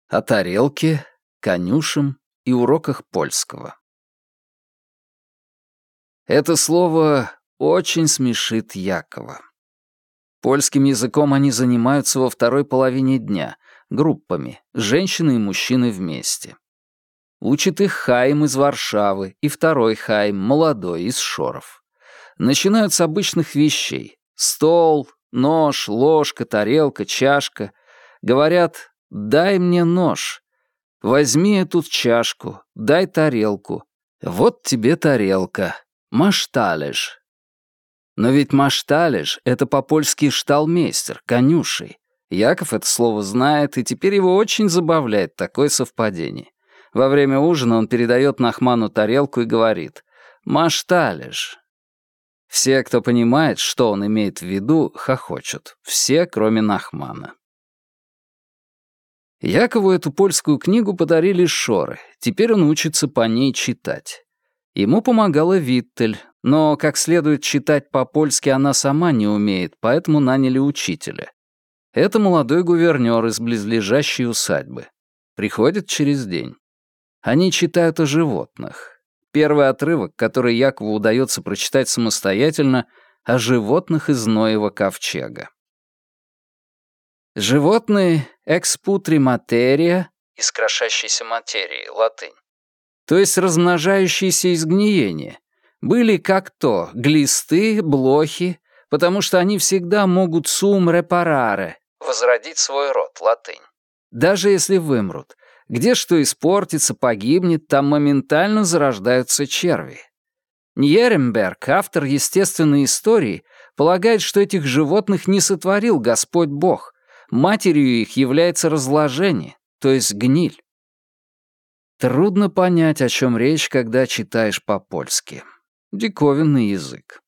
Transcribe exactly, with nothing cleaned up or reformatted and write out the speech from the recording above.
О тарелке, конюшем и уроках польского. Это слово очень смешит Якова. Польским языком они занимаются во второй половине дня, группами, женщины и мужчины вместе. Учит их Хаим из Варшавы и второй Хаим, молодой, из Шоров. Начинают с обычных вещей. Стол, нож, ложка, тарелка, чашка. Говорят: «Дай мне нож. Возьми эту чашку, дай тарелку. Вот тебе тарелка. Машталеш». Но ведь машталеш — это по-польски шталмейстер, конюшей. Яков это слово знает, и теперь его очень забавляет такое совпадение. Во время ужина он передает Нахману тарелку и говорит: «Машталеш». Все, кто понимает, что он имеет в виду, хохочут. Все, кроме Нахмана. Якову эту польскую книгу подарили Шоры. Теперь он учится по ней читать. Ему помогала Виттель, но как следует читать по-польски она сама не умеет, поэтому наняли учителя. Это молодой гувернёр из близлежащей усадьбы. Приходит через день. Они читают о животных. Первый отрывок, который Якову удается прочитать самостоятельно, о животных из Ноева ковчега. Животные экспутри материя, из крошащейся материи, латынь, то есть размножающиеся из гниения, были как то глисты, блохи, потому что они всегда могут сум репараре, возродить свой род, латынь. Даже если вымрут, где что испортится, погибнет, там моментально зарождаются черви. Ньеренберг, автор естественной истории, полагает, что этих животных не сотворил Господь Бог. Матерью их является разложение, то есть гниль. Трудно понять, о чем речь, когда читаешь по-польски. Диковинный язык.